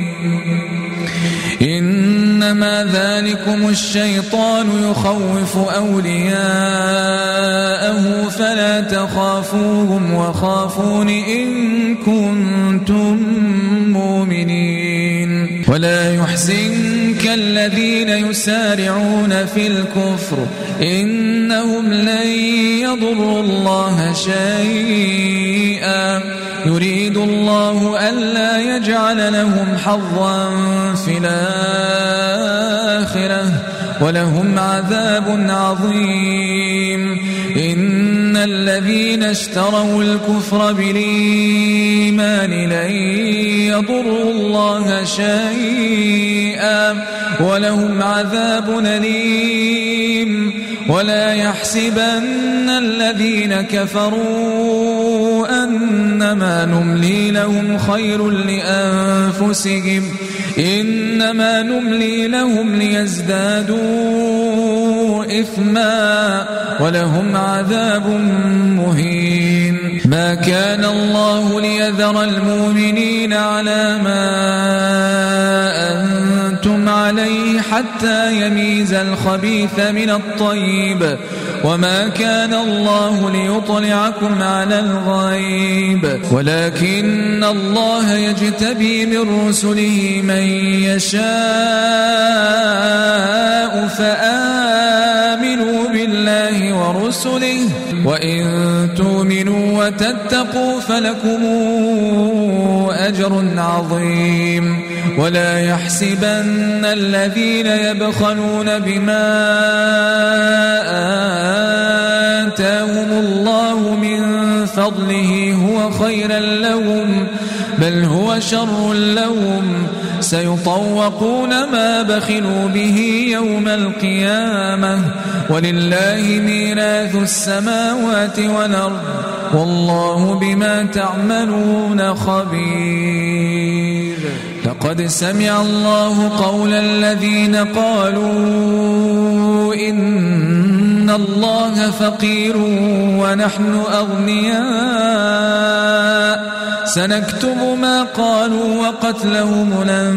إنما ذلكم الشيطان يخوف أولياءه فلا تخافوهم وخافون إن كنتم مؤمنين ولا يحزنك الذين يسارعون في الكفر إنهم لن يضروا الله شيئا يريد الله ألا يجعل لهم حظا في الآخرة ولهم عذاب عظيم. إن الذين اشتروا الكفر بالإيمان لن يضروا الله شيئا ولهم عذاب أليم. ولا يحسبن الذين كفروا أنما نملي لهم خير لأنفسهم إنما نملي لهم ليزدادوا إثما ولهم عذاب مهين. ما كان الله ليذر المؤمنين على ما أنتم عليه حتى يميز الخبيث من الطيب وما كان الله ليطلعكم على الغيب ولكن الله يجتبي من رسله من يشاء فآمنوا بالله ورسله وإن تؤمنوا وتتقوا فلكم أجر عظيم. ولا يحسبن الذين يبخلون بما آتاهم الله من فضله هو خيرا لهم بل هو شر لهم سيطوقون ما بخلوا به يوم القيامة ولله ميراث السماوات والأرض والله بما تعملون خبير. لقد سمع الله قول الذين قالوا إن الله فقير ونحن أغنياء سنكتب ما قالوا وقتلهم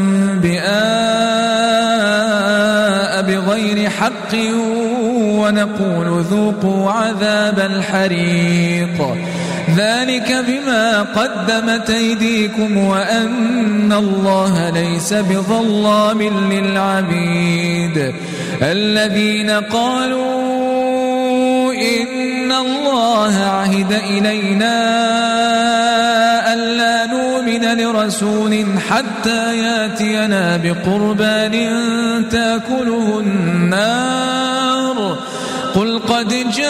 الأنبياء بغير حق ونقول ذوقوا عذاب الحريق ذلك بما قدمت أيديكم وأن الله ليس بظلام للعبيد. الذين قالوا إن الله عهد إلينا ألا نؤمن لرسول حتى ياتينا بقربان تأكله النار قل قد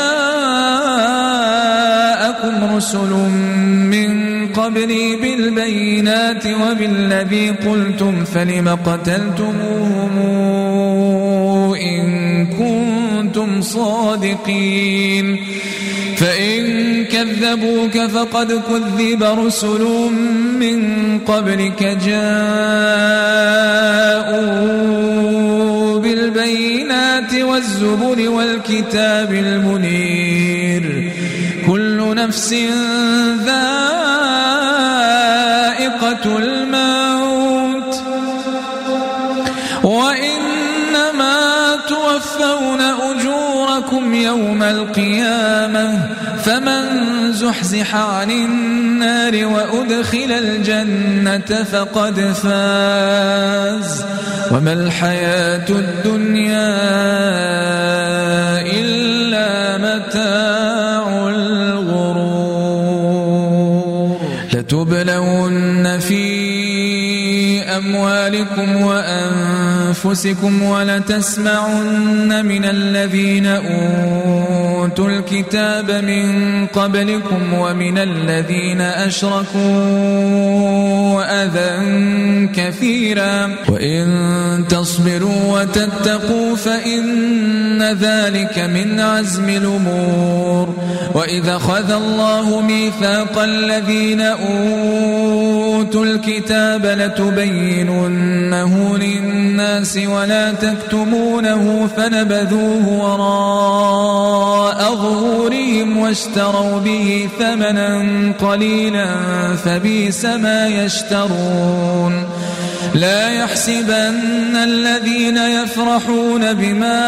جاءكم رسل من قبلي بالبينات وبالذي قلتم فلم قتلتموهم إن كنتم صادقين فإن كذبوك فقد كذب رسل من قبلك جاءوا بالبينات والزبر والكتاب المنير كل نفس ذائقة الموت وإنما توفون أجوركم يوم القيامة فمن زحزح عن النار وأدخل الجنة فقد فاز وما الحياة الدنيا إلا متاع الغرور. لتبلون في أموالكم وأنفسكم ولتسمعن من الذين أوتوا الكتاب من قبلكم ومن الذين أشركوا أذى كثيرا وإن تصبروا وتتقوا فإن ذلك من عزم الأمور. وإذا أخذ الله ميثاق الذين أوتوا الكتاب لتبيننه للناس ولا تكتمونه فنبذوه وراء ظهورهم واشتروا به ثمنا قليلا فبئس ما يشترون. لا يحسبن الذين يفرحون بما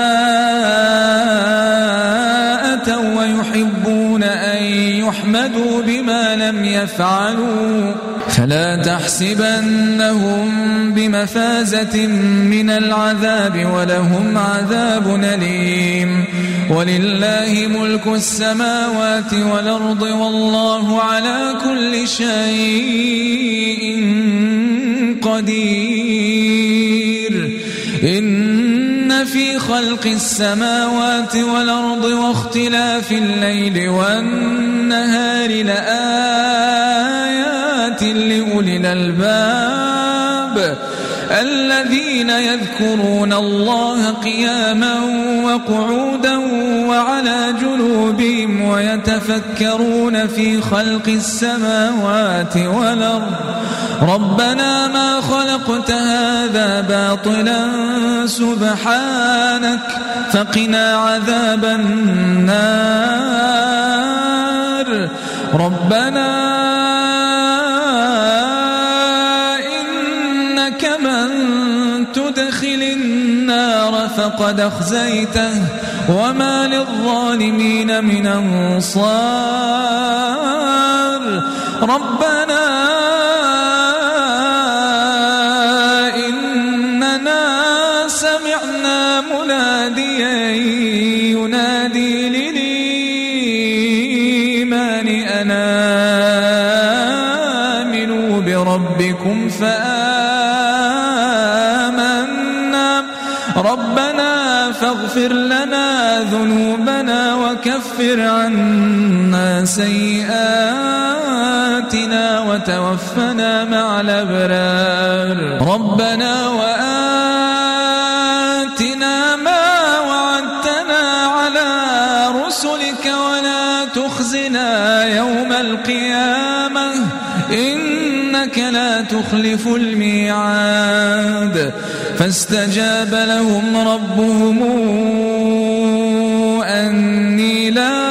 أتوا ويحبون أن يحمدوا بما لم يفعلوا فلا تحسبنهم بمفازة من العذاب ولهم عذاب أليم. ولله ملك السماوات والأرض والله على كل شيء قدير. إن في خلق السماوات والأرض واختلاف الليل والنهار لآيات لأولي الألباب الذين يذكرون الله قياما وقعودا وعلى جنوبهم ويتفكرون في خلق السماوات والأرض ربنا ما خلقت هذا باطلا سبحانك فقنا عذاب النار ربنا إنك من تدخل النار فقد أخزيته وما للظالمين من أنصار ربنا سمعنا مناديا ينادي للإيمان أن آمنوا بربكم فآمنا ربنا فاغفر لنا ذنوبنا وكفر عنا سيئاتنا وتوفنا مع الأبرار ربنا وآتنا ما وعدتنا على رسلك ولا تخزنا يوم القيامة إنك لا تخلف الميعاد فاستجاب لهم ربهم أني لا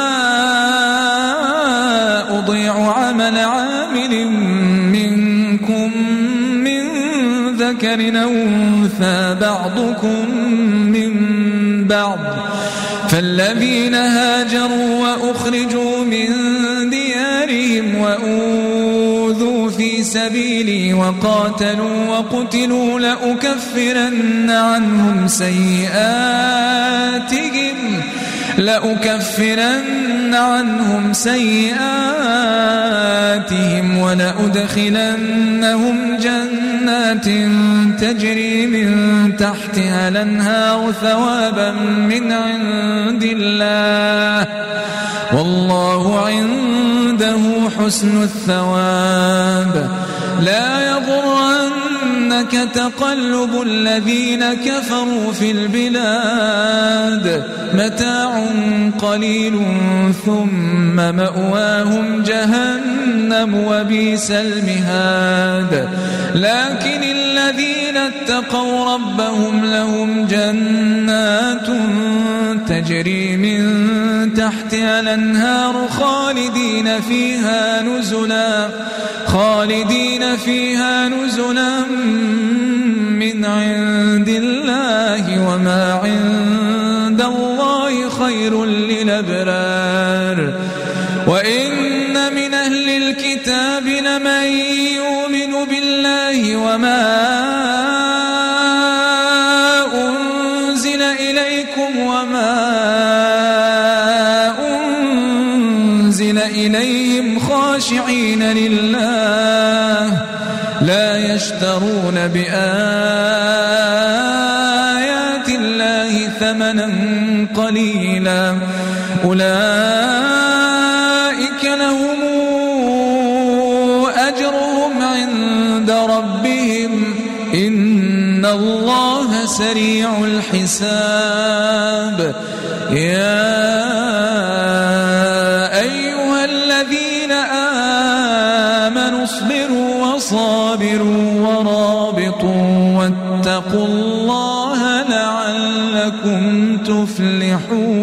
أضيع عمل عامل منكم من ذكر أو أنثى بعضكم من بعض فالذين هاجروا وأخرجوا من ديارهم وأوذوا في سبيلي وقاتلوا وقتلوا لأكفرن عنهم سيئاتهم لأكفرن عنهم سيئاتهم ولأدخلنهم جنات تجري من تحتها الأنهار ثوابا من عند الله والله عنده حسن الثواب لا يغرنك تقلب الذين كفروا في البلاد متاع قليل ثم مأواهم جهنم وبئس المهاد لكن الذين اتقوا ربهم لهم جنات تجري من تحتها الأنهار خالدين فيها نزلا خالدين فيها نزلا من عند الله وما عند الله خير للأبرار وإن من أهل الكتاب لمن يؤمن بالله وما أنزل إليكم وما أنزل إليهم خاشعين لله لا يشترون بآيات الله ثمنا قليلا أولئك لهم أجرهم عند ربهم إن الله سريع الحساب يا أيها الذين آمنوا اصبروا وصابروا ورابطوا واتقوا الله لعلكم تفلحون